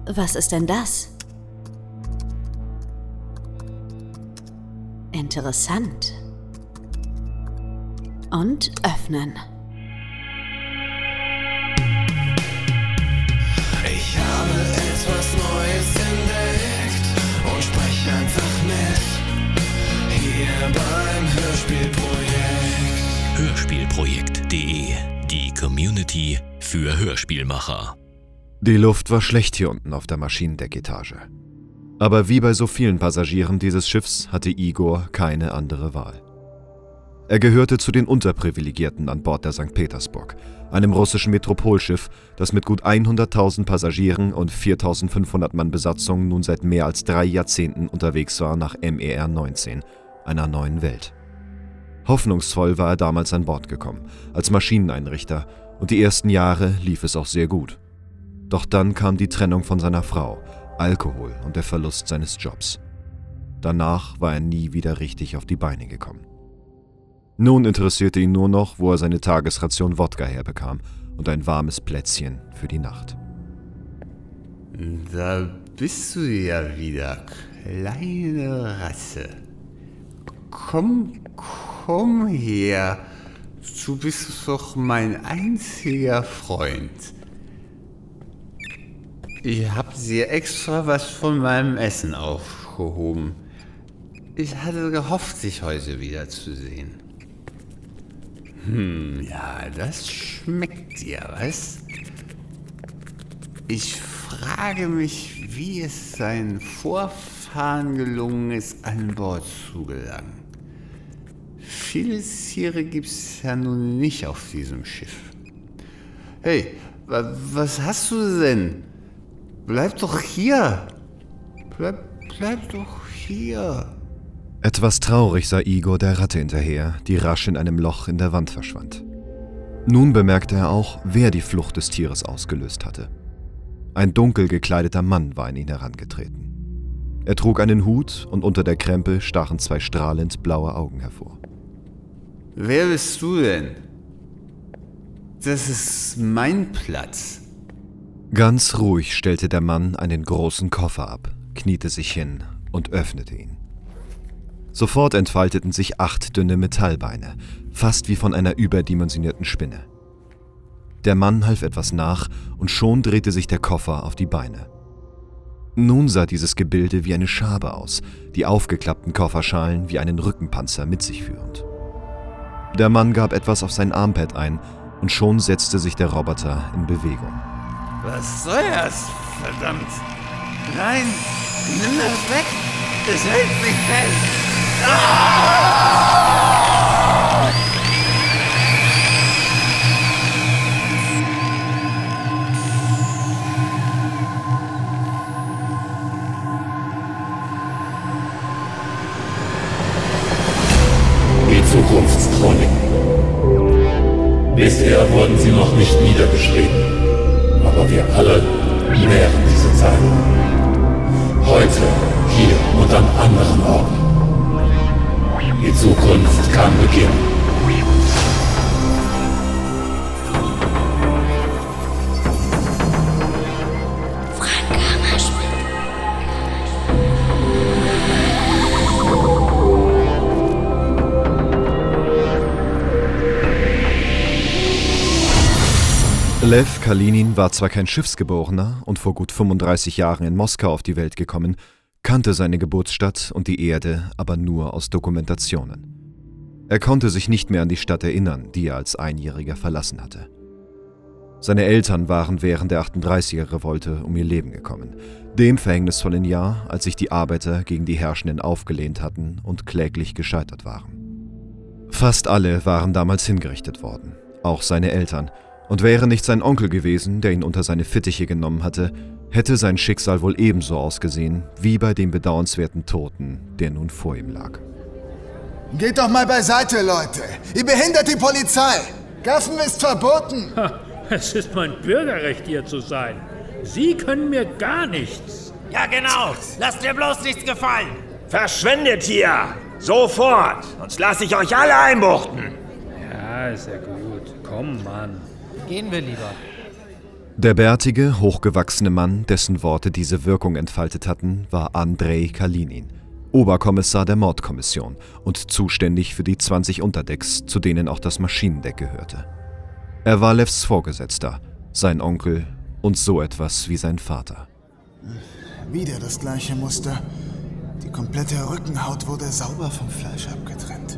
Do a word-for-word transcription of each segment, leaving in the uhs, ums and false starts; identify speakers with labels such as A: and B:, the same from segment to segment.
A: Was ist denn das? Interessant. Und öffnen.
B: Ich habe etwas Neues entdeckt und spreche einfach mit. Hier beim Hörspielprojekt.
C: Hörspielprojekt punkt de. Die Community für Hörspielmacher.
D: Die Luft war schlecht hier unten auf der Maschinendecketage. Aber wie bei so vielen Passagieren dieses Schiffs hatte Igor keine andere Wahl. Er gehörte zu den Unterprivilegierten an Bord der Sankt Petersburg, einem russischen Metropolschiff, das mit gut hunderttausend Passagieren und viertausendfünfhundert Mann Besatzung nun seit mehr als drei Jahrzehnten unterwegs war nach M E R neunzehn, einer neuen Welt. Hoffnungsvoll war er damals an Bord gekommen, als Maschineneinrichter, und die ersten Jahre lief es auch sehr gut. Doch dann kam die Trennung von seiner Frau, Alkohol und der Verlust seines Jobs. Danach war er nie wieder richtig auf die Beine gekommen. Nun interessierte ihn nur noch, wo er seine Tagesration Wodka herbekam und ein warmes Plätzchen für die Nacht.
E: Da bist du ja wieder, kleine Rasse. Komm, komm her. Du bist doch mein einziger Freund. Ich hab dir extra was von meinem Essen aufgehoben. Ich hatte gehofft, dich heute wiederzusehen. Hm, ja, das schmeckt dir, was? Ich frage mich, wie es seinen Vorfahren gelungen ist, an Bord zu gelangen. Viele Tiere gibt's ja nun nicht auf diesem Schiff. Hey, wa- was hast du denn? Bleib doch hier. Bleib, bleib doch hier.
D: Etwas traurig sah Igor der Ratte hinterher, die rasch in einem Loch in der Wand verschwand. Nun bemerkte er auch, wer die Flucht des Tieres ausgelöst hatte. Ein dunkel gekleideter Mann war an ihn herangetreten. Er trug einen Hut und unter der Krempe stachen zwei strahlend blaue Augen hervor.
E: Wer bist du denn? Das ist mein Platz.
D: Ganz ruhig stellte der Mann einen großen Koffer ab, kniete sich hin und öffnete ihn. Sofort entfalteten sich acht dünne Metallbeine, fast wie von einer überdimensionierten Spinne. Der Mann half etwas nach und schon drehte sich der Koffer auf die Beine. Nun sah dieses Gebilde wie eine Schabe aus, die aufgeklappten Kofferschalen wie einen Rückenpanzer mit sich führend. Der Mann gab etwas auf sein Armpad ein und schon setzte sich der Roboter in Bewegung.
E: Was soll das? Verdammt. Nein, nimm das weg. Es hält mich fest.
F: Die Zukunftschronik. Bisher wurden sie noch nicht niedergeschrieben, aber wir alle nähren diese Zeit. Heute, hier und an anderen Orten. Die Zukunft kann beginnen.
D: Lew Kalinin war zwar kein Schiffsgeborener und vor gut fünfunddreißig Jahren in Moskau auf die Welt gekommen, kannte seine Geburtsstadt und die Erde aber nur aus Dokumentationen. Er konnte sich nicht mehr an die Stadt erinnern, die er als Einjähriger verlassen hatte. Seine Eltern waren während der achtunddreißiger-Revolte um ihr Leben gekommen, dem verhängnisvollen Jahr, als sich die Arbeiter gegen die Herrschenden aufgelehnt hatten und kläglich gescheitert waren. Fast alle waren damals hingerichtet worden, auch seine Eltern, und wäre nicht sein Onkel gewesen, der ihn unter seine Fittiche genommen hatte, hätte sein Schicksal wohl ebenso ausgesehen wie bei dem bedauernswerten Toten, der nun vor ihm lag.
G: Geht doch mal beiseite, Leute! Ihr behindert die Polizei! Gaffen ist verboten!
H: Ha, es ist mein Bürgerrecht, hier zu sein. Sie können mir gar nichts.
I: Ja, genau. Lasst mir bloß nichts gefallen.
J: Verschwindet hier! Sofort! Sonst lasse ich euch alle einbuchten!
H: Ja, ist ja gut. Komm, Mann.
I: Gehen wir lieber.
D: Der bärtige, hochgewachsene Mann, dessen Worte diese Wirkung entfaltet hatten, war Andrei Kalinin, Oberkommissar der Mordkommission und zuständig für die zwanzig Unterdecks, zu denen auch das Maschinendeck gehörte. Er war Levs Vorgesetzter, sein Onkel und so etwas wie sein Vater.
G: Wieder das gleiche Muster. Die komplette Rückenhaut wurde sauber vom Fleisch abgetrennt.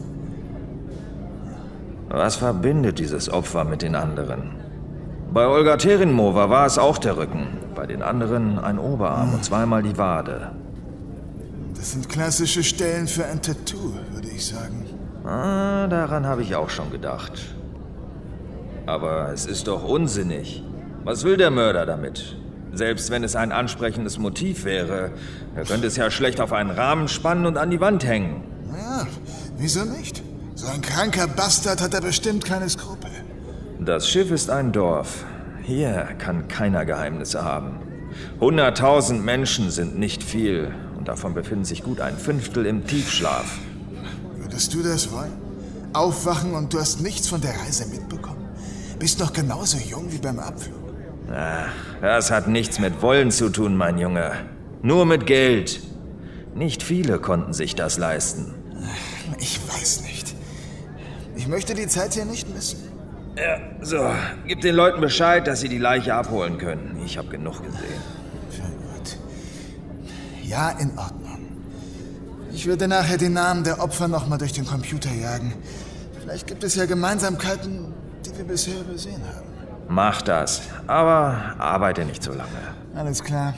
J: Was verbindet dieses Opfer mit den anderen? Bei Olga Terenmova war es auch der Rücken, bei den anderen ein Oberarm hm. und zweimal die Wade.
G: Das sind klassische Stellen für ein Tattoo, würde ich sagen.
J: Ah, daran habe ich auch schon gedacht. Aber es ist doch unsinnig. Was will der Mörder damit? Selbst wenn es ein ansprechendes Motiv wäre, er könnte es ja schlecht auf einen Rahmen spannen und an die Wand hängen.
G: Naja, wieso nicht? So ein kranker Bastard hat er bestimmt keine Skrupel.
J: Das Schiff ist ein Dorf. Hier kann keiner Geheimnisse haben. Hunderttausend Menschen sind nicht viel und davon befinden sich gut ein Fünftel im Tiefschlaf.
G: Würdest du das wollen? Aufwachen und du hast nichts von der Reise mitbekommen? Bist noch genauso jung wie beim Abflug.
J: Ach, das hat nichts mit Wollen zu tun, mein Junge. Nur mit Geld. Nicht viele konnten sich das leisten.
G: Ich weiß nicht. Ich möchte die Zeit hier nicht missen.
J: Ja, so. Gib den Leuten Bescheid, dass sie die Leiche abholen können. Ich habe genug gesehen.
G: Sehr gut. Ja, in Ordnung. Ich würde nachher die Namen der Opfer nochmal durch den Computer jagen. Vielleicht gibt es ja Gemeinsamkeiten, die wir bisher übersehen haben.
J: Mach das, aber arbeite nicht so lange.
G: Alles klar.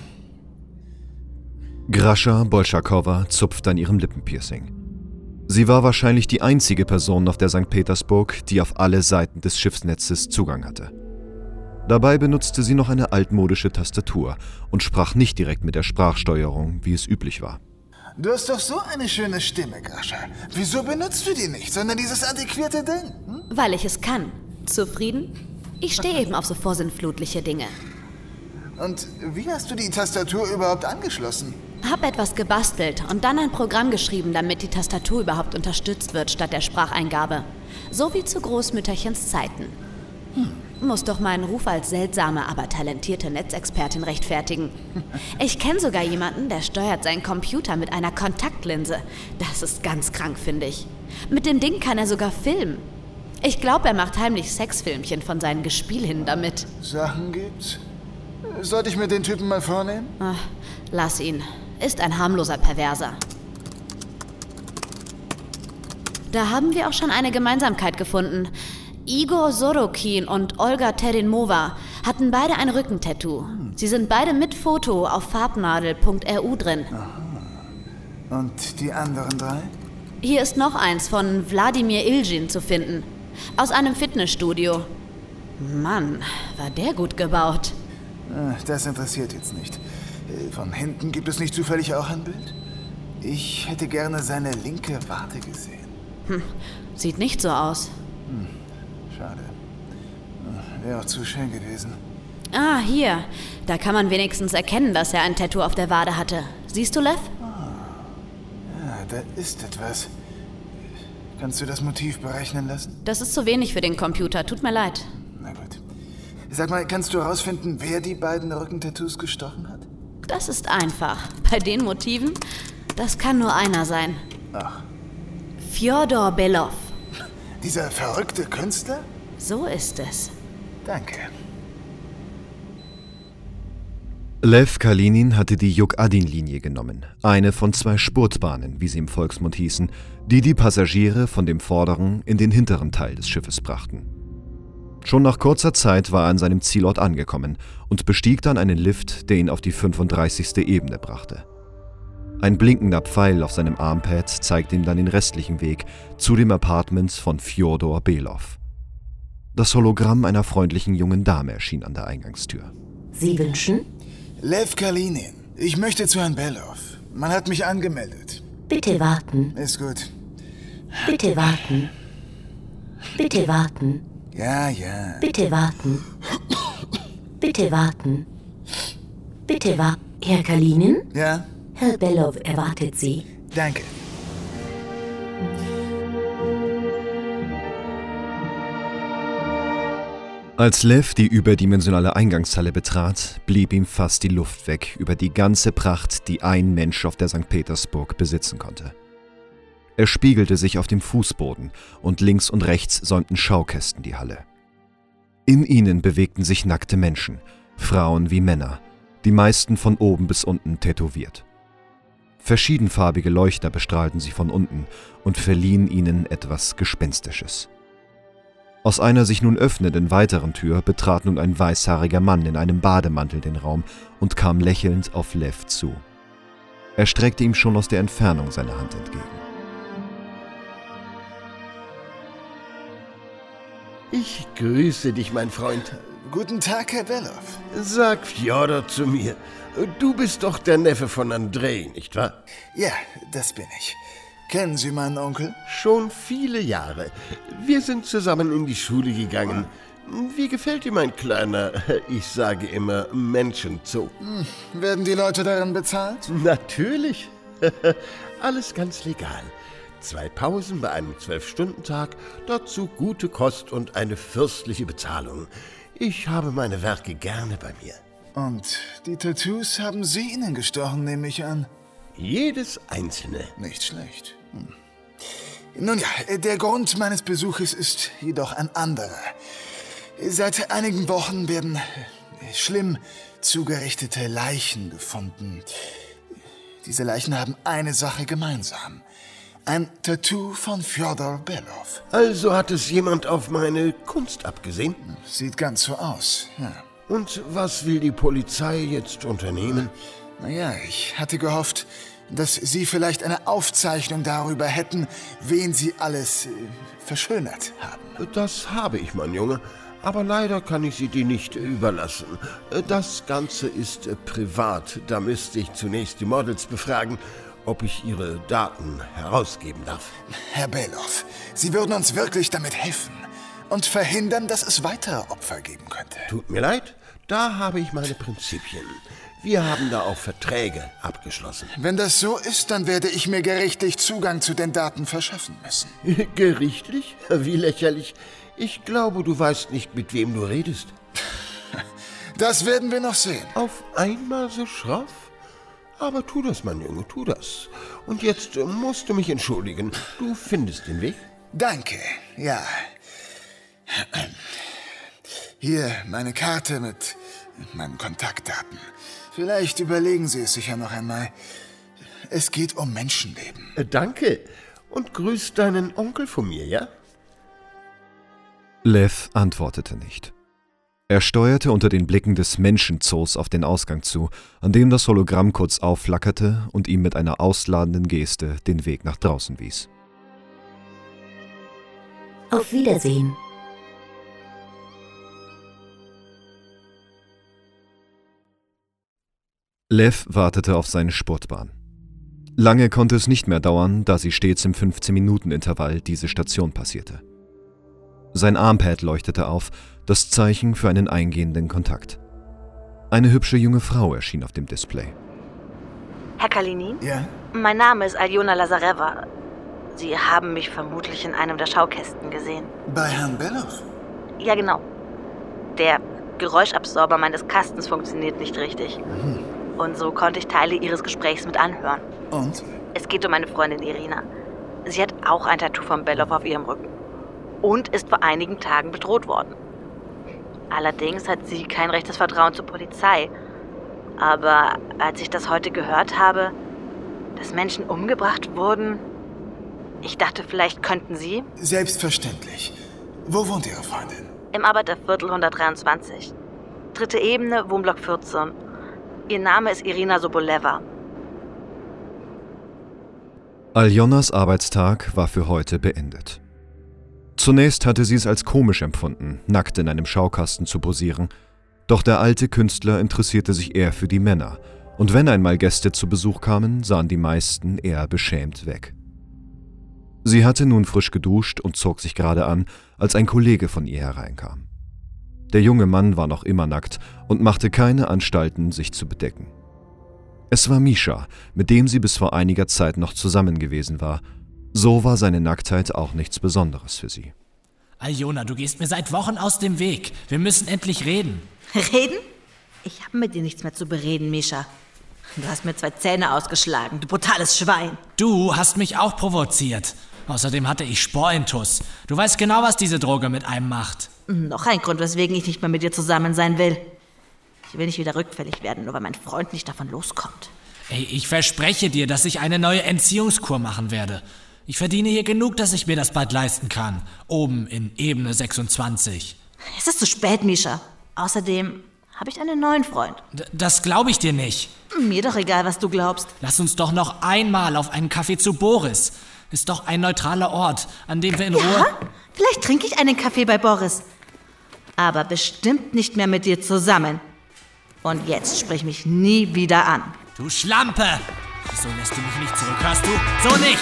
D: Grascha Bolschakowa zupft an ihrem Lippenpiercing. Sie war wahrscheinlich die einzige Person auf der Sankt Petersburg, die auf alle Seiten des Schiffsnetzes Zugang hatte. Dabei benutzte sie noch eine altmodische Tastatur und sprach nicht direkt mit der Sprachsteuerung, wie es üblich war.
G: Du hast doch so eine schöne Stimme, Grascha. Wieso benutzt du die nicht, sondern dieses antiquierte Ding? Hm?
A: Weil ich es kann. Zufrieden? Ich stehe eben auf so vorsinnflutliche Dinge.
G: Und wie hast du die Tastatur überhaupt angeschlossen?
A: Hab etwas gebastelt und dann ein Programm geschrieben, damit die Tastatur überhaupt unterstützt wird statt der Spracheingabe. So wie zu Großmütterchens Zeiten. Hm. Muss doch meinen Ruf als seltsame, aber talentierte Netzexpertin rechtfertigen. Ich kenne sogar jemanden, der steuert seinen Computer mit einer Kontaktlinse. Das ist ganz krank, finde ich. Mit dem Ding kann er sogar filmen. Ich glaube, er macht heimlich Sexfilmchen von seinen Gespielinnen damit.
G: Sachen gibt's? Sollte ich mir den Typen mal vornehmen?
A: Ach, lass ihn. Ist ein harmloser Perverser. Da haben wir auch schon eine Gemeinsamkeit gefunden. Igor Sorokin und Olga Terenmova hatten beide ein Rückentattoo. Sie sind beide mit Foto auf farbnadel punkt r u drin.
G: Aha. Und die anderen drei?
A: Hier ist noch eins von Wladimir Iljin zu finden. Aus einem Fitnessstudio. Mann, war der gut gebaut.
G: Das interessiert jetzt nicht. Von hinten gibt es nicht zufällig auch ein Bild? Ich hätte gerne seine linke Wade gesehen.
A: Hm, sieht nicht so aus.
G: Hm, schade. Wäre auch zu schön gewesen.
A: Ah, hier. Da kann man wenigstens erkennen, dass er ein Tattoo auf der Wade hatte. Siehst du, Lev?
G: Ah. Ja, da ist etwas. Kannst du das Motiv berechnen lassen?
A: Das ist zu wenig für den Computer. Tut mir leid.
G: Na gut. Sag mal, kannst du herausfinden, wer die beiden Rückentattoos gestochen hat?
A: Das ist einfach. Bei den Motiven, das kann nur einer sein.
G: Ach.
A: Fjodor Belov.
G: Dieser verrückte Künstler?
A: So ist es.
G: Danke.
D: Lev Kalinin hatte die Juk-Adin-Linie genommen, eine von zwei Spurtbahnen, wie sie im Volksmund hießen, die die Passagiere von dem vorderen in den hinteren Teil des Schiffes brachten. Schon nach kurzer Zeit war er an seinem Zielort angekommen und bestieg dann einen Lift, der ihn auf die fünfunddreißigste Ebene brachte. Ein blinkender Pfeil auf seinem Armpad zeigte ihm dann den restlichen Weg zu dem Apartment von Fjodor Belov. Das Hologramm einer freundlichen jungen Dame erschien an der Eingangstür.
K: Sie wünschen?
G: Lev Kalinin. Ich möchte zu Herrn Belov. Man hat mich angemeldet.
K: Bitte warten.
G: Ist gut.
K: Bitte warten. Bitte warten.
G: Ja, ja.
K: Bitte warten. Bitte warten. Bitte warten. Herr Kalinin?
G: Ja?
K: Herr Belov erwartet Sie.
G: Danke.
D: Als Lev die überdimensionale Eingangshalle betrat, blieb ihm fast die Luft weg über die ganze Pracht, die ein Mensch auf der Sankt Petersburg besitzen konnte. Er spiegelte sich auf dem Fußboden und links und rechts säumten Schaukästen die Halle. In ihnen bewegten sich nackte Menschen, Frauen wie Männer, die meisten von oben bis unten tätowiert. Verschiedenfarbige Leuchter bestrahlten sie von unten und verliehen ihnen etwas Gespenstisches. Aus einer sich nun öffnenden weiteren Tür betrat nun ein weißhaariger Mann in einem Bademantel den Raum und kam lächelnd auf Lev zu. Er streckte ihm schon aus der Entfernung seine Hand entgegen.
L: Ich grüße dich, mein Freund.
G: Guten Tag, Herr Belov.
L: Sag Fjodor zu mir. Du bist doch der Neffe von Andrei, nicht wahr?
G: Ja, das bin ich. Kennen Sie meinen Onkel?
L: Schon viele Jahre. Wir sind zusammen in die Schule gegangen. Wie gefällt dir mein kleiner, ich sage immer, Menschenzoo?
G: Hm, werden die Leute darin bezahlt?
L: Natürlich. Alles ganz legal. Zwei Pausen bei einem Zwölf-Stunden-Tag, dazu gute Kost und eine fürstliche Bezahlung. Ich habe meine Werke gerne bei mir.
G: Und die Tattoos haben Sie ihnen gestochen, nehme ich an?
L: Jedes einzelne.
G: Nicht schlecht. Hm. Nun ja, der Grund meines Besuches ist jedoch ein anderer. Seit einigen Wochen werden schlimm zugerichtete Leichen gefunden. Diese Leichen haben eine Sache gemeinsam. Ein Tattoo von Fjodor Belov.
L: Also hat es jemand auf meine Kunst abgesehen?
G: Sieht ganz so aus, ja.
L: Und was will die Polizei jetzt unternehmen?
G: Naja, ich hatte gehofft, dass Sie vielleicht eine Aufzeichnung darüber hätten, wen Sie alles äh, verschönert haben.
L: Das habe ich, mein Junge. Aber leider kann ich sie dir nicht überlassen. Das Ganze ist privat. Da müsste ich zunächst die Models befragen, ob ich ihre Daten herausgeben darf.
G: Herr Belov, Sie würden uns wirklich damit helfen und verhindern, dass es weitere Opfer geben könnte.
L: Tut mir leid, da habe ich meine Prinzipien. Wir haben da auch Verträge abgeschlossen.
G: Wenn das so ist, dann werde ich mir gerichtlich Zugang zu den Daten verschaffen müssen.
L: Gerichtlich? Wie lächerlich. Ich glaube, du weißt nicht, mit wem du redest.
G: Das werden wir noch sehen.
L: Auf einmal so schroff? Aber tu das, mein Junge, tu das. Und jetzt musst du mich entschuldigen. Du findest den Weg?
G: Danke, ja. Hier meine Karte mit meinen Kontaktdaten. Vielleicht überlegen Sie es sich ja noch einmal. Es geht um Menschenleben.
L: Danke. Und grüß deinen Onkel von mir, ja?
D: Lev antwortete nicht. Er steuerte unter den Blicken des Menschenzoos auf den Ausgang zu, an dem das Hologramm kurz aufflackerte und ihm mit einer ausladenden Geste den Weg nach draußen wies.
K: Auf Wiedersehen.
D: Lev wartete auf seine Sportbahn. Lange konnte es nicht mehr dauern, da sie stets im fünfzehn-Minuten-Intervall diese Station passierte. Sein Armpad leuchtete auf, das Zeichen für einen eingehenden Kontakt. Eine hübsche junge Frau erschien auf dem Display.
M: Herr Kalinin?
G: Ja?
M: Mein Name ist Aljona Lazareva. Sie haben mich vermutlich in einem der Schaukästen gesehen.
G: Bei Herrn Belov?
M: Ja, genau. Der Geräuschabsorber meines Kastens funktioniert nicht richtig.
G: Mhm.
M: Und so konnte ich Teile Ihres Gesprächs mit anhören.
G: Und?
M: Es geht um meine Freundin Irina. Sie hat auch ein Tattoo von Belov auf ihrem Rücken. Und ist vor einigen Tagen bedroht worden. Allerdings hat sie kein rechtes Vertrauen zur Polizei. Aber als ich das heute gehört habe, dass Menschen umgebracht wurden, ich dachte, vielleicht könnten Sie...
G: Selbstverständlich. Wo wohnt Ihre Freundin?
M: Im Arbeiterviertel hundertdreiundzwanzig. Dritte Ebene, Wohnblock vierzehn. Ihr Name ist Irina Soboleva.
D: Aljonas Arbeitstag war für heute beendet. Zunächst hatte sie es als komisch empfunden, nackt in einem Schaukasten zu posieren, doch der alte Künstler interessierte sich eher für die Männer, und wenn einmal Gäste zu Besuch kamen, sahen die meisten eher beschämt weg. Sie hatte nun frisch geduscht und zog sich gerade an, als ein Kollege von ihr hereinkam. Der junge Mann war noch immer nackt und machte keine Anstalten, sich zu bedecken. Es war Mischa, mit dem sie bis vor einiger Zeit noch zusammen gewesen war. So war seine Nacktheit auch nichts Besonderes für sie.
N: Aljona, du gehst mir seit Wochen aus dem Weg. Wir müssen endlich reden.
M: Reden? Ich habe mit dir nichts mehr zu bereden, Mischa. Du hast mir zwei Zähne ausgeschlagen, du brutales Schwein.
N: Du hast mich auch provoziert. Außerdem hatte ich Sporintus. Du weißt genau, was diese Droge mit einem macht.
M: Noch ein Grund, weswegen ich nicht mehr mit dir zusammen sein will. Ich will nicht wieder rückfällig werden, nur weil mein Freund nicht davon loskommt.
N: Ey, ich verspreche dir, dass ich eine neue Entziehungskur machen werde. Ich verdiene hier genug, dass ich mir das bald leisten kann. Oben in Ebene sechsundzwanzig.
M: Es ist zu spät, Mischa. Außerdem habe ich einen neuen Freund.
N: D- das glaube ich dir nicht.
M: Mir doch egal, was du glaubst.
N: Lass uns doch noch einmal auf einen Kaffee zu Boris. Ist doch ein neutraler Ort, an dem wir in
M: ja,
N: Ruhe...
M: Vielleicht trinke ich einen Kaffee bei Boris. Aber bestimmt nicht mehr mit dir zusammen. Und jetzt sprich mich nie wieder an.
N: Du Schlampe! So lässt du mich nicht zurück, hörst du? So nicht!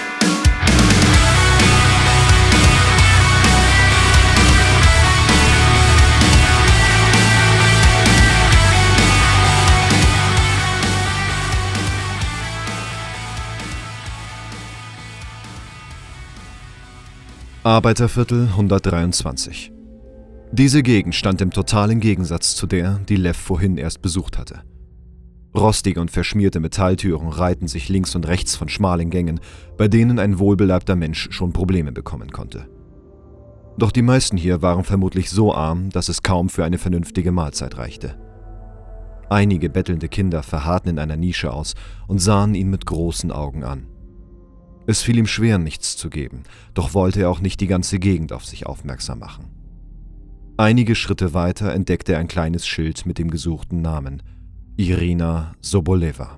D: Arbeiterviertel hundertdreiundzwanzig. Diese Gegend stand im totalen Gegensatz zu der, die Lev vorhin erst besucht hatte. Rostige und verschmierte Metalltüren reihten sich links und rechts von schmalen Gängen, bei denen ein wohlbeleibter Mensch schon Probleme bekommen konnte. Doch die meisten hier waren vermutlich so arm, dass es kaum für eine vernünftige Mahlzeit reichte. Einige bettelnde Kinder verharrten in einer Nische aus und sahen ihn mit großen Augen an. Es fiel ihm schwer, nichts zu geben, doch wollte er auch nicht die ganze Gegend auf sich aufmerksam machen. Einige Schritte weiter entdeckte er ein kleines Schild mit dem gesuchten Namen: Irina Sobolewa.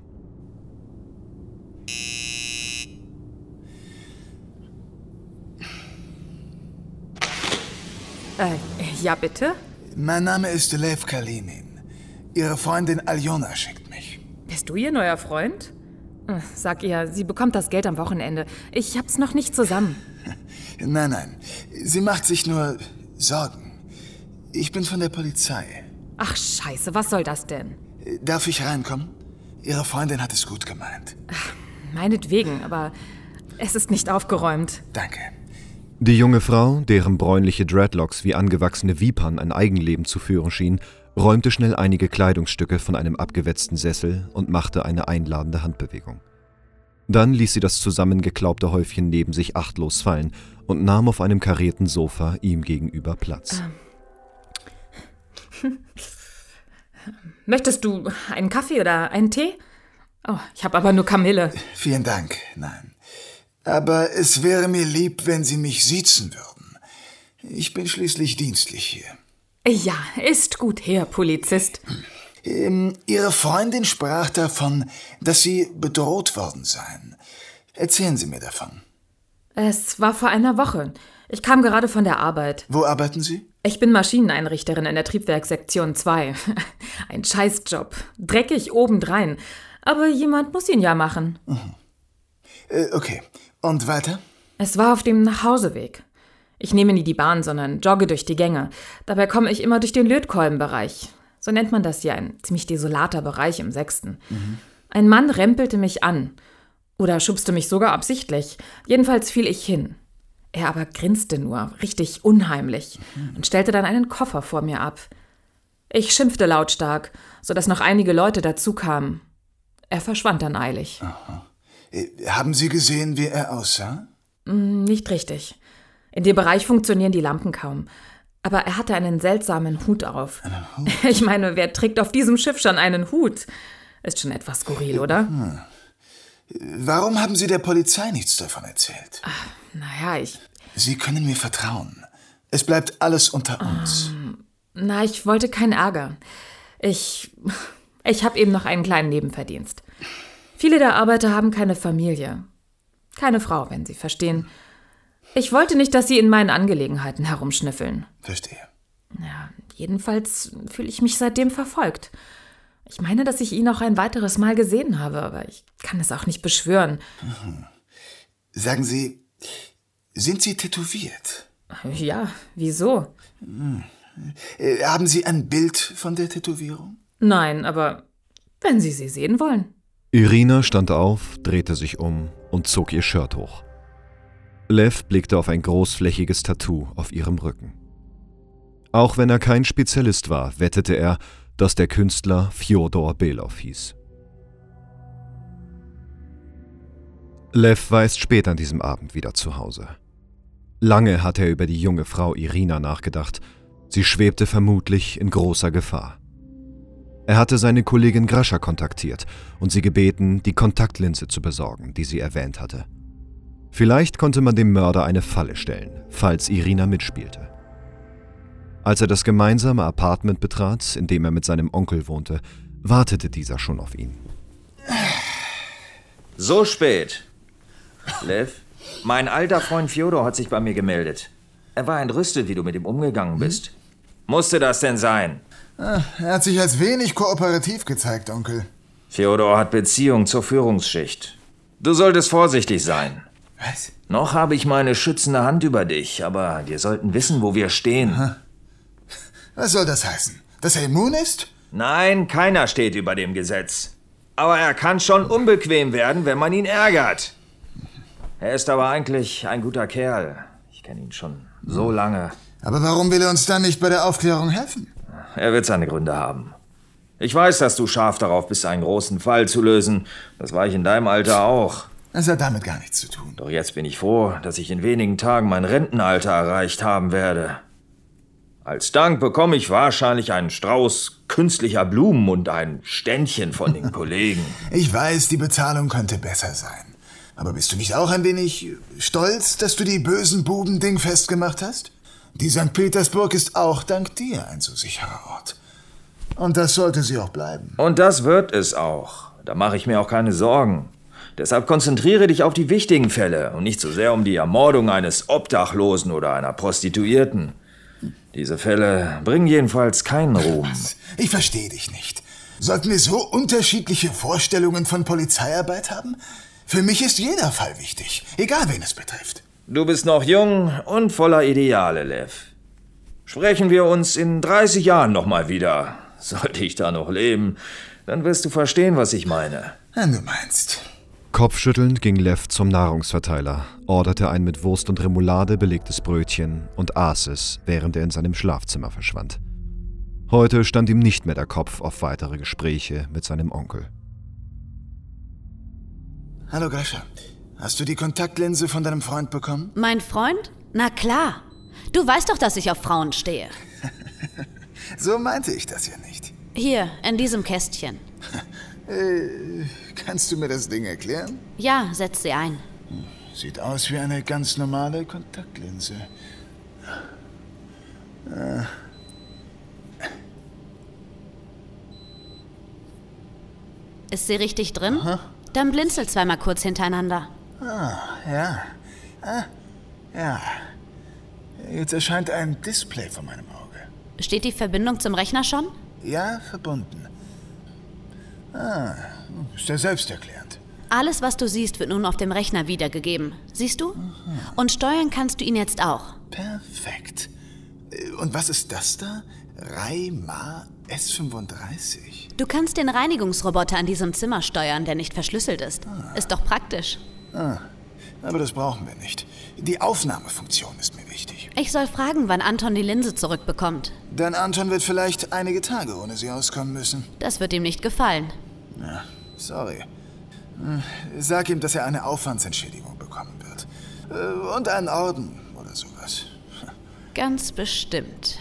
O: Äh, ja, bitte?
G: Mein Name ist Lev Kalinin. Ihre Freundin Aljona schickt mich.
O: Bist du ihr neuer Freund? Sag ihr, sie bekommt das Geld am Wochenende. Ich hab's noch nicht zusammen.
G: Nein, nein. Sie macht sich nur Sorgen. Ich bin von der Polizei.
O: Ach, scheiße, was soll das denn?
G: Darf ich reinkommen? Ihre Freundin hat es gut gemeint.
O: Ach, meinetwegen, aber es ist nicht aufgeräumt.
G: Danke.
D: Die junge Frau, deren bräunliche Dreadlocks wie angewachsene Vipern ein Eigenleben zu führen schien, räumte schnell einige Kleidungsstücke von einem abgewetzten Sessel und machte eine einladende Handbewegung. Dann ließ sie das zusammengeklaubte Häufchen neben sich achtlos fallen und nahm auf einem karierten Sofa ihm gegenüber Platz.
O: Ähm. Möchtest du einen Kaffee oder einen Tee? Oh, ich habe aber nur Kamille.
G: Vielen Dank, nein. Aber es wäre mir lieb, wenn Sie mich siezen würden. Ich bin schließlich dienstlich hier.
O: Ja, ist gut, Herr Polizist.
G: Ähm, Ihre Freundin sprach davon, dass Sie bedroht worden seien. Erzählen Sie mir davon.
O: Es war vor einer Woche. Ich kam gerade von der Arbeit.
G: Wo arbeiten Sie?
O: Ich bin Maschineneinrichterin in der Triebwerkssektion zwei. Ein Scheißjob. Dreckig obendrein. Aber jemand muss ihn ja machen.
G: Mhm. Äh, okay. Und weiter?
O: Es war auf dem Nachhauseweg. Ich nehme nie die Bahn, sondern jogge durch die Gänge. Dabei komme ich immer durch den Lötkolbenbereich. So nennt man das hier, ein ziemlich desolater Bereich im Sechsten. Mhm. Ein Mann rempelte mich an. Oder schubste mich sogar absichtlich. Jedenfalls fiel ich hin. Er aber grinste nur, richtig unheimlich, mhm. und stellte dann einen Koffer vor mir ab. Ich schimpfte lautstark, sodass noch einige Leute dazu kamen. Er verschwand dann eilig.
G: Aha. Haben Sie gesehen, wie er aussah?
O: Nicht richtig. In dem Bereich funktionieren die Lampen kaum. Aber er hatte einen seltsamen Hut auf.
G: Einen Hut?
O: Ich meine, wer trägt auf diesem Schiff schon einen Hut? Ist schon etwas skurril, oder?
G: Hm. Warum haben Sie der Polizei nichts davon erzählt?
O: Ach, naja, ich...
G: Sie können mir vertrauen. Es bleibt alles unter uns.
O: Um, na, ich wollte keinen Ärger. Ich... Ich habe eben noch einen kleinen Nebenverdienst. Viele der Arbeiter haben keine Familie. Keine Frau, wenn Sie verstehen. Ich wollte nicht, dass Sie in meinen Angelegenheiten herumschnüffeln.
G: Verstehe.
O: Ja, jedenfalls fühle ich mich seitdem verfolgt. Ich meine, dass ich ihn auch ein weiteres Mal gesehen habe, aber ich kann es auch nicht beschwören.
G: Mhm. Sagen Sie, sind Sie tätowiert?
O: Ja, wieso?
G: Mhm. Äh, haben Sie ein Bild von der Tätowierung?
O: Nein, aber wenn Sie sie sehen wollen.
D: Irina stand auf, drehte sich um und zog ihr Shirt hoch. Lev blickte auf ein großflächiges Tattoo auf ihrem Rücken. Auch wenn er kein Spezialist war, wettete er, dass der Künstler Fjodor Belov hieß. Lev war erst spät an diesem Abend wieder zu Hause. Lange hatte er über die junge Frau Irina nachgedacht. Sie schwebte vermutlich in großer Gefahr. Er hatte seine Kollegin Grascha kontaktiert und sie gebeten, die Kontaktlinse zu besorgen, die sie erwähnt hatte. Vielleicht konnte man dem Mörder eine Falle stellen, falls Irina mitspielte. Als er das gemeinsame Apartment betrat, in dem er mit seinem Onkel wohnte, wartete dieser schon auf ihn.
J: So spät. Lev, mein alter Freund Fjodor hat sich bei mir gemeldet. Er war entrüstet, wie du mit ihm umgegangen bist. Hm? Musste das denn sein?
G: Ah, er hat sich als wenig kooperativ gezeigt, Onkel.
J: Fjodor hat Beziehung zur Führungsschicht. Du solltest vorsichtig sein.
G: Was?
J: Noch habe ich meine schützende Hand über dich, aber wir sollten wissen, wo wir stehen.
G: Aha. Was soll das heißen? Dass er immun ist?
J: Nein, keiner steht über dem Gesetz. Aber er kann schon unbequem werden, wenn man ihn ärgert. Er ist aber eigentlich ein guter Kerl. Ich kenne ihn schon so lange.
G: Aber warum will er uns dann nicht bei der Aufklärung helfen?
J: Er wird seine Gründe haben. Ich weiß, dass du scharf darauf bist, einen großen Fall zu lösen. Das war ich in deinem Alter auch.
G: Das hat damit gar nichts zu tun.
J: Doch jetzt bin ich froh, dass ich in wenigen Tagen mein Rentenalter erreicht haben werde. Als Dank bekomme ich wahrscheinlich einen Strauß künstlicher Blumen und ein Ständchen von den Kollegen.
G: Ich weiß, die Bezahlung könnte besser sein. Aber bist du nicht auch ein wenig stolz, dass du die bösen Buben dingfest gemacht hast? Die Sankt Petersburg ist auch dank dir ein so sicherer Ort. Und das sollte sie auch bleiben.
J: Und das wird es auch. Da mache ich mir auch keine Sorgen. Deshalb konzentriere dich auf die wichtigen Fälle und nicht so sehr um die Ermordung eines Obdachlosen oder einer Prostituierten. Diese Fälle bringen jedenfalls keinen Ruhm.
G: Was? Ich verstehe dich nicht. Sollten wir so unterschiedliche Vorstellungen von Polizeiarbeit haben? Für mich ist jeder Fall wichtig, egal wen es betrifft.
J: Du bist noch jung und voller Ideale, Lev. Sprechen wir uns in dreißig Jahren noch mal wieder. Sollte ich da noch leben, dann wirst du verstehen, was ich meine.
G: Wenn du meinst.
D: Kopfschüttelnd ging Lev zum Nahrungsverteiler, orderte ein mit Wurst und Remoulade belegtes Brötchen und aß es, während er in seinem Schlafzimmer verschwand. Heute stand ihm nicht mehr der Kopf auf weitere Gespräche mit seinem Onkel.
G: Hallo Grascha, hast du die Kontaktlinse von deinem Freund bekommen?
A: Mein Freund? Na klar. Du weißt doch, dass ich auf Frauen stehe.
G: So meinte ich das ja nicht.
A: Hier, in diesem Kästchen.
G: äh, kannst du mir das Ding erklären?
A: Ja, setz sie ein.
G: Sieht aus wie eine ganz normale Kontaktlinse. Äh.
A: Ist sie richtig drin?
G: Aha.
A: Dann blinzel zweimal kurz hintereinander.
G: Ah, ja. Ah, ja. Jetzt erscheint ein Display vor meinem Auge.
A: Steht die Verbindung zum Rechner schon?
G: Ja, verbunden. Ah, ist ja selbsterklärend.
A: Alles, was du siehst, wird nun auf dem Rechner wiedergegeben. Siehst du? Mhm. Und steuern kannst du ihn jetzt auch.
G: Perfekt. Und was ist das da? Raima S fünfunddreißig.
A: Du kannst den Reinigungsroboter an diesem Zimmer steuern, der nicht verschlüsselt ist. Ah. Ist doch praktisch.
G: Ah, aber das brauchen wir nicht. Die Aufnahmefunktion ist mir wichtig.
A: Ich soll fragen, wann Anton die Linse zurückbekommt.
G: Denn Anton wird vielleicht einige Tage ohne sie auskommen müssen.
A: Das wird ihm nicht gefallen.
G: Ja, sorry. Sag ihm, dass er eine Aufwandsentschädigung bekommen wird. Und einen Orden oder sowas.
A: Ganz bestimmt.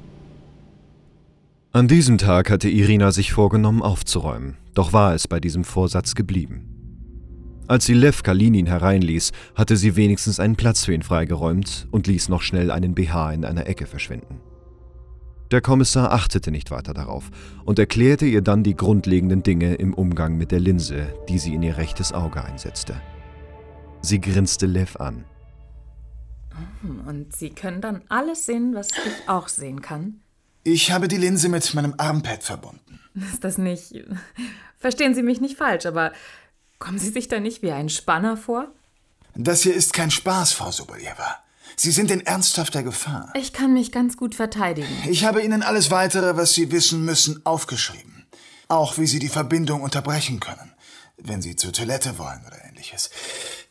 D: An diesem Tag hatte Irina sich vorgenommen, aufzuräumen, doch war es bei diesem Vorsatz geblieben. Als sie Lev Kalinin hereinließ, hatte sie wenigstens einen Platz für ihn freigeräumt und ließ noch schnell einen B H in einer Ecke verschwinden. Der Kommissar achtete nicht weiter darauf und erklärte ihr dann die grundlegenden Dinge im Umgang mit der Linse, die sie in ihr rechtes Auge einsetzte. Sie grinste Lev an.
O: Und Sie können dann alles sehen, was ich auch sehen kann?
G: Ich habe die Linse mit meinem Armpad verbunden.
O: Ist das nicht... Verstehen Sie mich nicht falsch, aber kommen Sie sich da nicht wie ein Spanner vor?
G: Das hier ist kein Spaß, Frau Sobolewa. Sie sind in ernsthafter Gefahr.
O: Ich kann mich ganz gut verteidigen.
G: Ich habe Ihnen alles Weitere, was Sie wissen müssen, aufgeschrieben. Auch wie Sie die Verbindung unterbrechen können, wenn Sie zur Toilette wollen oder ähnliches.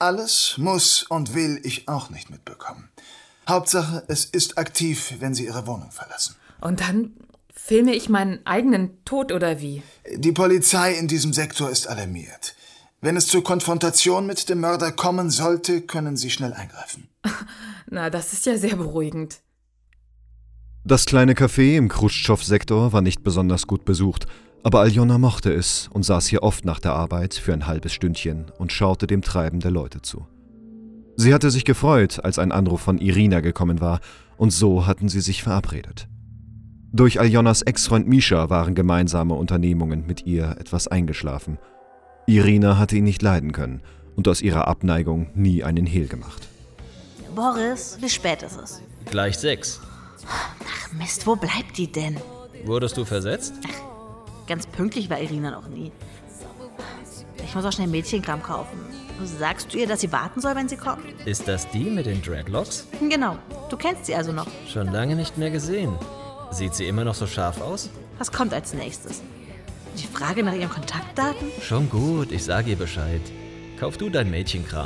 G: alles muss und will ich auch nicht mitbekommen. Hauptsache, es ist aktiv, wenn Sie Ihre Wohnung verlassen.
O: Und dann filme ich meinen eigenen Tod oder wie?
G: Die Polizei in diesem Sektor ist alarmiert. Wenn es zur Konfrontation mit dem Mörder kommen sollte, können Sie schnell eingreifen.
O: Na, das ist ja sehr beruhigend.
D: Das kleine Café im Chruschtschow-Sektor war nicht besonders gut besucht, aber Aljona mochte es und saß hier oft nach der Arbeit für ein halbes Stündchen und schaute dem Treiben der Leute zu. Sie hatte sich gefreut, als ein Anruf von Irina gekommen war, und so hatten sie sich verabredet. Durch Aljonas Ex-Freund Mischa waren gemeinsame Unternehmungen mit ihr etwas eingeschlafen. Irina hatte ihn nicht leiden können und aus ihrer Abneigung nie einen Hehl gemacht.
M: Boris, wie spät ist es?
P: Gleich sechs.
M: Ach Mist, wo bleibt die denn?
P: Wurdest du versetzt?
M: Ach, ganz pünktlich war Irina noch nie. Ich muss auch schnell Mädchenkram kaufen. Sagst du ihr, dass sie warten soll, wenn sie kommt?
P: Ist das die mit den Dreadlocks?
M: Genau. Du kennst sie also noch.
P: Schon lange nicht mehr gesehen. Sieht sie immer noch so scharf aus?
M: Was kommt als nächstes? Die Frage nach ihren Kontaktdaten?
P: Schon gut, ich sage ihr Bescheid. Kauf du dein Mädchenkram.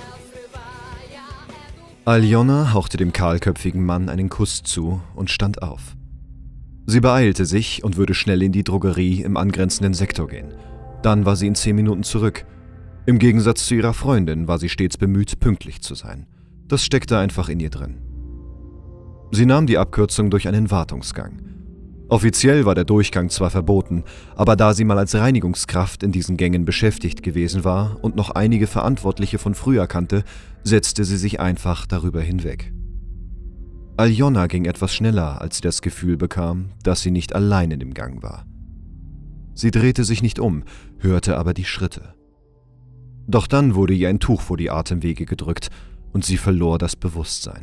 D: Aljona hauchte dem kahlköpfigen Mann einen Kuss zu und stand auf. Sie beeilte sich und würde schnell in die Drogerie im angrenzenden Sektor gehen. Dann war sie in zehn Minuten zurück. Im Gegensatz zu ihrer Freundin war sie stets bemüht, pünktlich zu sein. Das steckte einfach in ihr drin. Sie nahm die Abkürzung durch einen Wartungsgang. Offiziell war der Durchgang zwar verboten, aber da sie mal als Reinigungskraft in diesen Gängen beschäftigt gewesen war und noch einige Verantwortliche von früher kannte, setzte sie sich einfach darüber hinweg. Aljona ging etwas schneller, als sie das Gefühl bekam, dass sie nicht allein in dem Gang war. Sie drehte sich nicht um, hörte aber die Schritte. Doch dann wurde ihr ein Tuch vor die Atemwege gedrückt und sie verlor das Bewusstsein.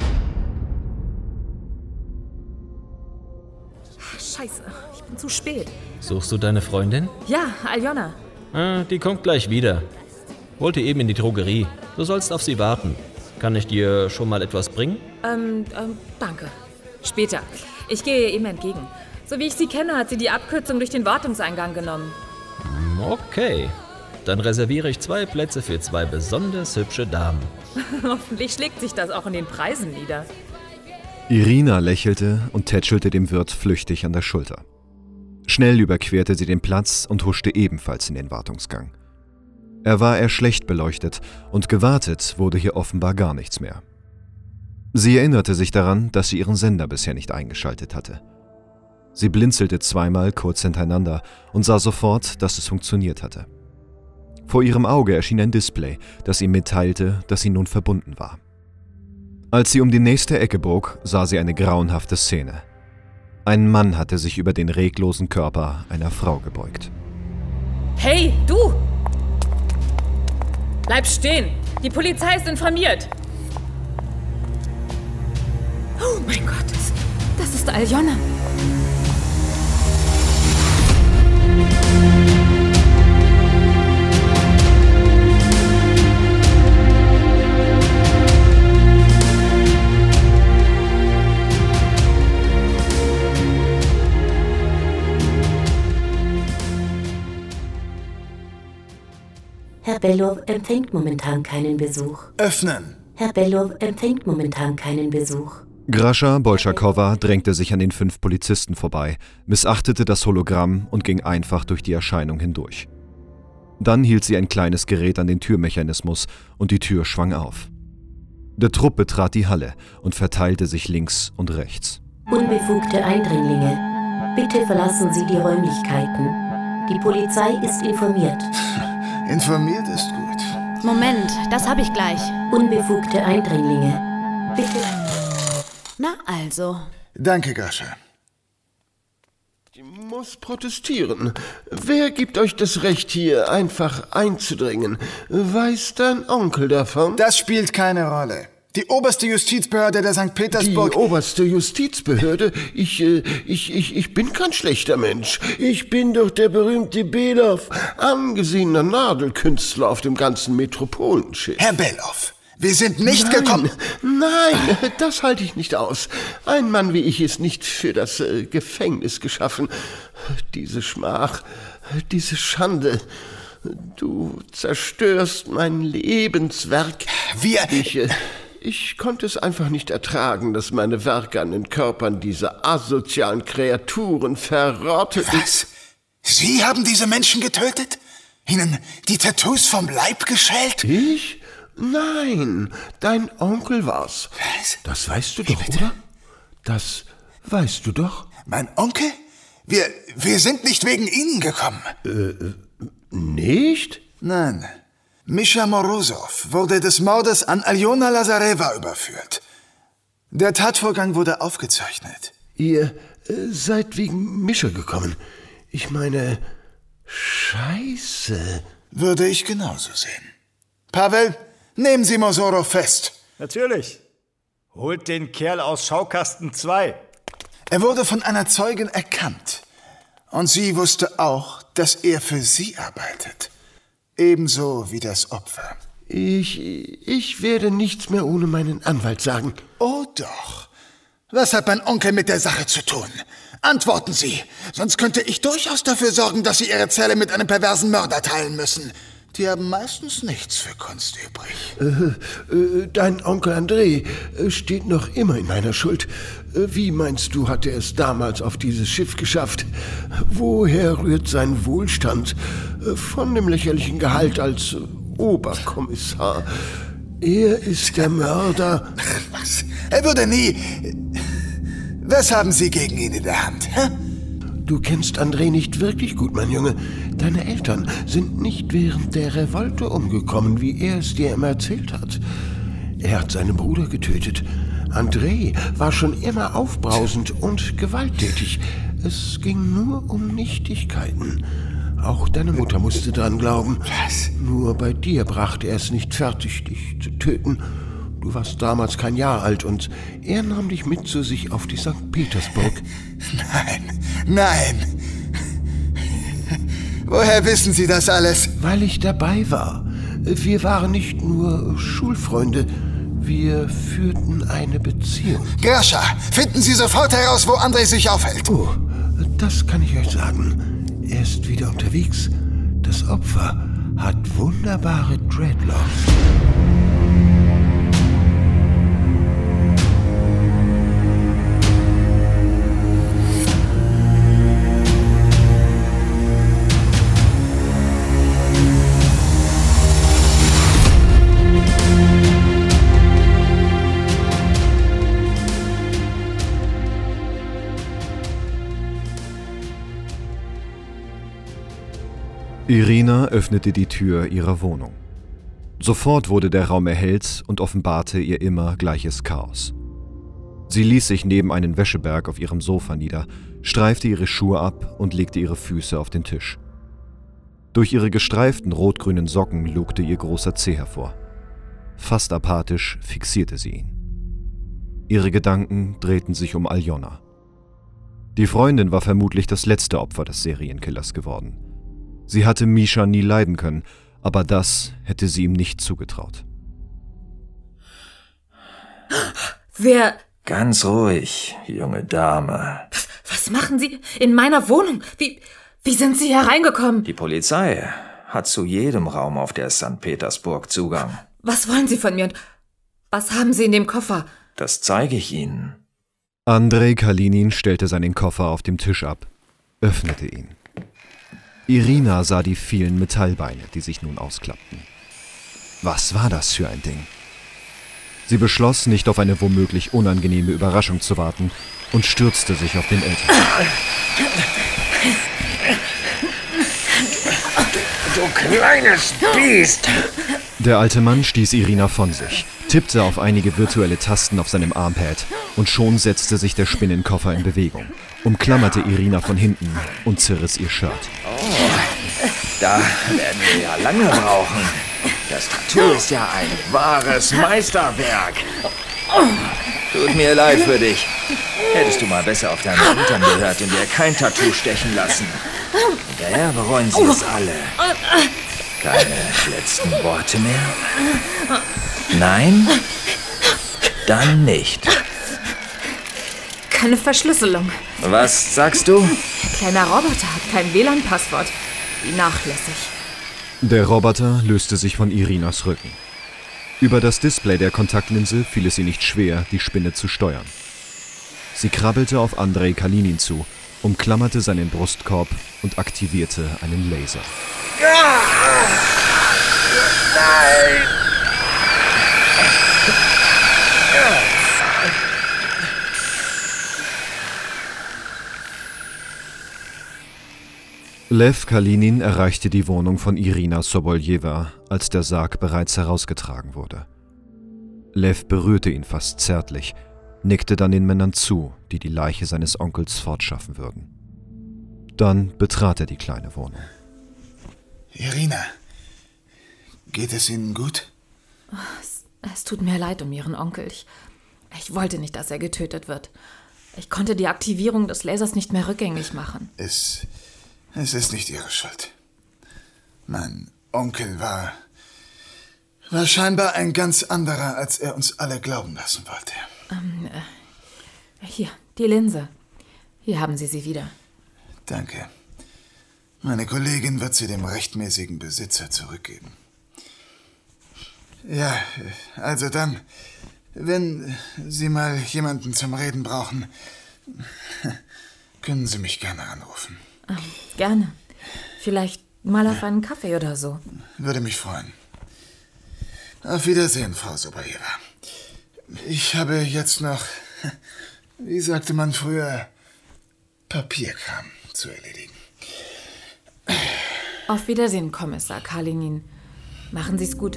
O: Scheiße, ich bin zu spät.
P: Suchst du deine Freundin?
O: Ja, Aljona.
P: Ah, die kommt gleich wieder. Wollte eben in die Drogerie. Du sollst auf sie warten. Kann ich dir schon mal etwas bringen?
O: Ähm, ähm, danke. Später. Ich gehe ihr eben entgegen. So wie ich sie kenne, hat sie die Abkürzung durch den Wartungseingang genommen.
P: Okay. Dann reserviere ich zwei Plätze für zwei besonders hübsche Damen.
O: Hoffentlich schlägt sich das auch in den Preisen nieder.
D: Irina lächelte und tätschelte dem Wirt flüchtig an der Schulter. Schnell überquerte sie den Platz und huschte ebenfalls in den Wartungsgang. Er war eher schlecht beleuchtet und gewartet wurde hier offenbar gar nichts mehr. Sie erinnerte sich daran, dass sie ihren Sender bisher nicht eingeschaltet hatte. Sie blinzelte zweimal kurz hintereinander und sah sofort, dass es funktioniert hatte. Vor ihrem Auge erschien ein Display, das ihr mitteilte, dass sie nun verbunden war. Als sie um die nächste Ecke bog, sah sie eine grauenhafte Szene. Ein Mann hatte sich über den reglosen Körper einer Frau gebeugt.
O: Hey, du! Bleib stehen! Die Polizei ist informiert! Oh mein Gott, das, das ist Aljona!
K: Herr Bellow empfängt momentan keinen Besuch.
G: Öffnen!
K: Herr Bellow empfängt momentan keinen Besuch.
D: Grascha Bolschakowa drängte sich an den fünf Polizisten vorbei, missachtete das Hologramm und ging einfach durch die Erscheinung hindurch. Dann hielt sie ein kleines Gerät an den Türmechanismus und die Tür schwang auf. Der Trupp betrat die Halle und verteilte sich links und rechts.
K: Unbefugte Eindringlinge, bitte verlassen Sie die Räumlichkeiten. Die Polizei ist informiert.
G: Informiert ist gut.
A: Moment, das habe ich gleich.
K: Unbefugte Eindringlinge, bitte.
A: Na also.
G: Danke, Grascha.
L: Ich muss protestieren. Wer gibt euch das Recht, hier einfach einzudringen? Weiß dein Onkel davon?
G: Das spielt keine Rolle. Die oberste Justizbehörde der Sankt Petersburg...
L: Die oberste Justizbehörde? Ich, äh, ich, ich, ich bin kein schlechter Mensch. Ich bin doch der berühmte Bellow, angesehener Nadelkünstler auf dem ganzen Metropolenschiff.
G: Herr Bellow, wir sind nicht
L: Nein,
G: gekommen...
L: Nein, das halte ich nicht aus. Ein Mann wie ich ist nicht für das äh, Gefängnis geschaffen. Diese Schmach, diese Schande... Du zerstörst mein Lebenswerk.
G: Wir...
L: Ich, äh, ich konnte es einfach nicht ertragen, dass meine Werke an den Körpern dieser asozialen Kreaturen verrotteten.
G: Was? Sie haben diese Menschen getötet? Ihnen die Tattoos vom Leib geschält?
L: Ich? Nein, dein Onkel war's.
G: Was?
L: Das weißt du doch, oder? Das weißt du doch.
G: Mein Onkel? Wir, wir sind nicht wegen Ihnen gekommen.
L: Äh, nicht?
G: Nein. Mischa Morozov wurde des Mordes an Aljona Lazareva überführt. Der Tatvorgang wurde aufgezeichnet.
L: Ihr äh, seid wegen Mischa gekommen. Ich meine, Scheiße.
G: Würde ich genauso sehen. Pavel, nehmen Sie Mosorov fest.
Q: Natürlich. Holt den Kerl aus Schaukasten zwei.
G: Er wurde von einer Zeugin erkannt. Und sie wusste auch, dass er für sie arbeitet. Ebenso wie das Opfer.
L: Ich, ich werde nichts mehr ohne meinen Anwalt sagen.
G: Oh doch. Was hat mein Onkel mit der Sache zu tun? Antworten Sie, sonst könnte ich durchaus dafür sorgen, dass Sie Ihre Zelle mit einem perversen Mörder teilen müssen. Die haben meistens nichts für Kunst übrig.
L: Äh, äh, dein Onkel André äh, steht noch immer in meiner Schuld. Äh, wie meinst du, hat er es damals auf dieses Schiff geschafft? Woher rührt sein Wohlstand? Äh, von dem lächerlichen Gehalt als äh, Oberkommissar. Er ist der Mörder.
G: Was? Er würde nie... Was haben Sie gegen ihn in der Hand? Hä?
L: Du kennst André nicht wirklich gut, mein Junge. Deine Eltern sind nicht während der Revolte umgekommen, wie er es dir immer erzählt hat. Er hat seinen Bruder getötet. André war schon immer aufbrausend und gewalttätig. Es ging nur um Nichtigkeiten. Auch deine Mutter musste dran glauben.
G: Was?
L: Nur bei dir brachte er es nicht fertig, dich zu töten. Du warst damals kein Jahr alt und er nahm dich mit zu sich auf die Sankt Petersburg.
G: Nein, nein. Woher wissen Sie das alles?
L: Weil ich dabei war. Wir waren nicht nur Schulfreunde, wir führten eine Beziehung.
G: Grascha, finden Sie sofort heraus, wo André sich aufhält.
L: Oh, das kann ich euch sagen. Er ist wieder unterwegs. Das Opfer hat wunderbare Dreadlocks.
D: Irina öffnete die Tür ihrer Wohnung. Sofort wurde der Raum erhellt und offenbarte ihr immer gleiches Chaos. Sie ließ sich neben einen Wäscheberg auf ihrem Sofa nieder, streifte ihre Schuhe ab und legte ihre Füße auf den Tisch. Durch ihre gestreiften rot-grünen Socken lugte ihr großer Zeh hervor. Fast apathisch fixierte sie ihn. Ihre Gedanken drehten sich um Aljona. Die Freundin war vermutlich das letzte Opfer des Serienkillers geworden. Sie hatte Mischa nie leiden können, aber das hätte sie ihm nicht zugetraut.
O: Wer...
J: Ganz ruhig, junge Dame.
O: Was, was machen Sie in meiner Wohnung? Wie, wie sind Sie hereingekommen?
J: Die Polizei hat zu jedem Raum auf der Sankt Petersburg Zugang.
O: Was wollen Sie von mir und was haben Sie in dem Koffer?
J: Das zeige ich Ihnen.
D: Andrei Kalinin stellte seinen Koffer auf dem Tisch ab, öffnete ihn. Irina sah die vielen Metallbeine, die sich nun ausklappten. Was war das für ein Ding? Sie beschloss, nicht auf eine womöglich unangenehme Überraschung zu warten und stürzte sich auf den Ältesten.
I: Du kleines Biest!
D: Der alte Mann stieß Irina von sich, tippte auf einige virtuelle Tasten auf seinem Armpad und schon setzte sich der Spinnenkoffer in Bewegung, umklammerte Irina von hinten und zerriss ihr Shirt.
J: Oh, da werden wir ja lange brauchen. Das Tattoo ist ja ein wahres Meisterwerk. Tut mir leid für dich. Hättest du mal besser auf deine Eltern gehört und dir kein Tattoo stechen lassen. Hinterher bereuen sie es alle. Keine letzten Worte mehr? Nein? Dann nicht.
O: Keine Verschlüsselung.
J: Was sagst du?
O: Kleiner Roboter hat kein W L A N-Passwort. Wie nachlässig.
D: Der Roboter löste sich von Irinas Rücken. Über das Display der Kontaktlinse fiel es ihr nicht schwer, die Spinne zu steuern. Sie krabbelte auf Andrei Kalinin zu, umklammerte seinen Brustkorb und aktivierte einen Laser.
I: Nein!
D: Lew Kalinin erreichte die Wohnung von Irina Soboljewa, als der Sarg bereits herausgetragen wurde. Lew berührte ihn fast zärtlich, nickte dann den Männern zu, die die Leiche seines Onkels fortschaffen würden. Dann betrat er die kleine Wohnung.
G: Irina, geht es Ihnen gut?
O: Es, es tut mir leid um Ihren Onkel. Ich, ich wollte nicht, dass er getötet wird. Ich konnte die Aktivierung des Lasers nicht mehr rückgängig machen.
G: Es, es ist nicht Ihre Schuld. Mein Onkel war, war scheinbar ein ganz anderer, als er uns alle glauben lassen wollte.
O: Ähm, äh, hier, die Linse. Hier haben Sie sie wieder.
G: Danke. Meine Kollegin wird sie dem rechtmäßigen Besitzer zurückgeben. Ja, also dann, wenn Sie mal jemanden zum Reden brauchen, können Sie mich gerne anrufen.
O: Ähm, gerne. Vielleicht mal auf einen Kaffee oder so.
G: Würde mich freuen. Auf Wiedersehen, Frau Soboljewa. Ich habe jetzt noch, wie sagte man früher, Papierkram zu erledigen.
O: Auf Wiedersehen, Kommissar Kalinin. Machen Sie es gut.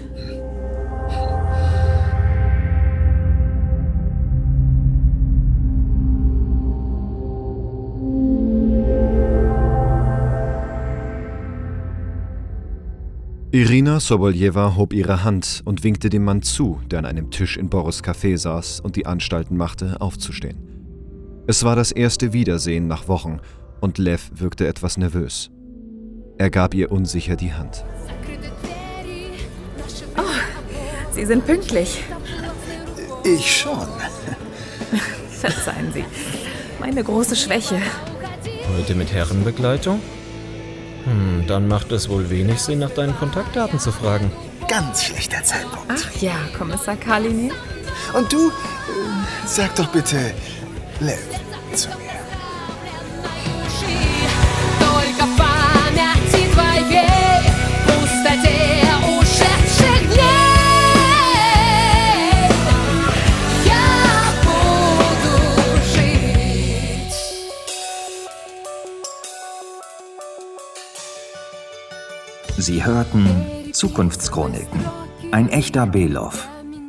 D: Irina Soboljewa hob ihre Hand und winkte dem Mann zu, der an einem Tisch in Boris' Café saß und die Anstalten machte, aufzustehen. Es war das erste Wiedersehen nach Wochen und Lew wirkte etwas nervös. Er gab ihr unsicher die Hand.
O: Oh, Sie sind pünktlich.
G: Ich schon.
O: Verzeihen Sie. Meine große Schwäche.
P: Heute mit Herrenbegleitung? Hm, dann macht es wohl wenig Sinn, nach deinen Kontaktdaten zu fragen.
G: Ganz schlechter Zeitpunkt.
O: Ach ja, Kommissar Kalinin.
G: Und du, äh, sag doch bitte Lew zu mir.
R: Sie hörten Zukunftschroniken, ein echter Belov.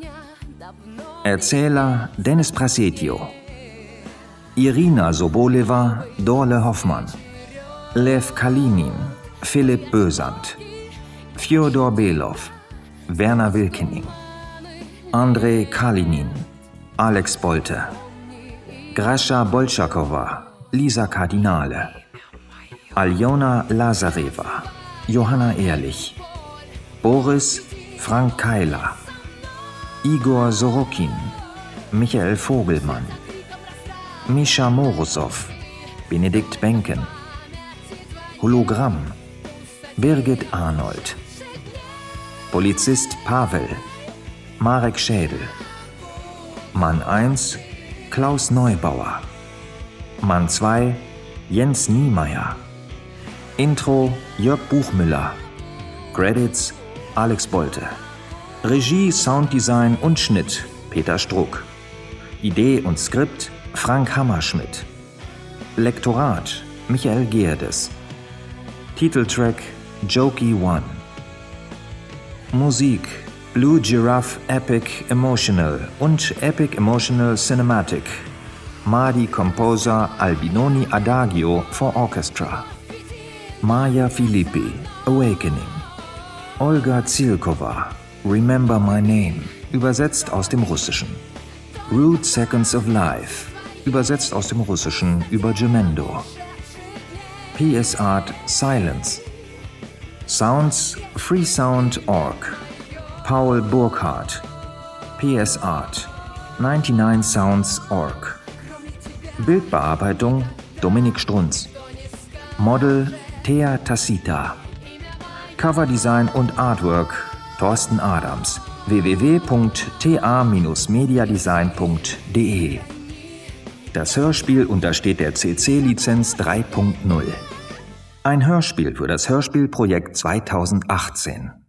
R: Erzähler Dennis Prasetio. Irina Soboljewa, Dorle Hoffmann. Lew Kalinin, Philipp Bösand. Fjodor Belov, Werner Wilkening. Andrei Kalinin, Alex Bolte. Grascha Bolschakowa, Lisa Kardinale. Aljona Lazareva, Johanna Ehrlich. Boris Frank Keiler. Igor Sorokin, Michael Vogelmann. Mischa Morosow, Benedikt Benken. Hologramm, Birgit Arnold. Polizist Pavel, Marek Schädel. Mann eins, Klaus Neubauer. Mann zwei, Jens Niemeyer. Intro Jörg Buchmüller. Credits Alex Bolte. Regie, Sounddesign und Schnitt Peter Struck. Idee und Skript Frank Hammerschmidt. Lektorat Michael Geerdes. Titeltrack Jokey One. Musik Blue Giraffe Epic Emotional und Epic Emotional Cinematic. Madi Composer Albinoni Adagio for Orchestra. Maja Filippi, Awakening. Olga Zilkova, Remember My Name, übersetzt aus dem Russischen. Rude Seconds of Life, übersetzt aus dem Russischen über Gemendo. P S Art Silence. Sounds Freesound Punkt org. Paul Burkhardt. P S Art neunundneunzig Sounds Punkt org. Bildbearbeitung Dominik Strunz. Model Thea Tassita. Coverdesign und Artwork Thorsten Adams. w w w punkt t a dash mediadesign punkt d e. Das Hörspiel untersteht der C C-Lizenz drei punkt null. Ein Hörspiel für das Hörspielprojekt zweitausendachtzehn.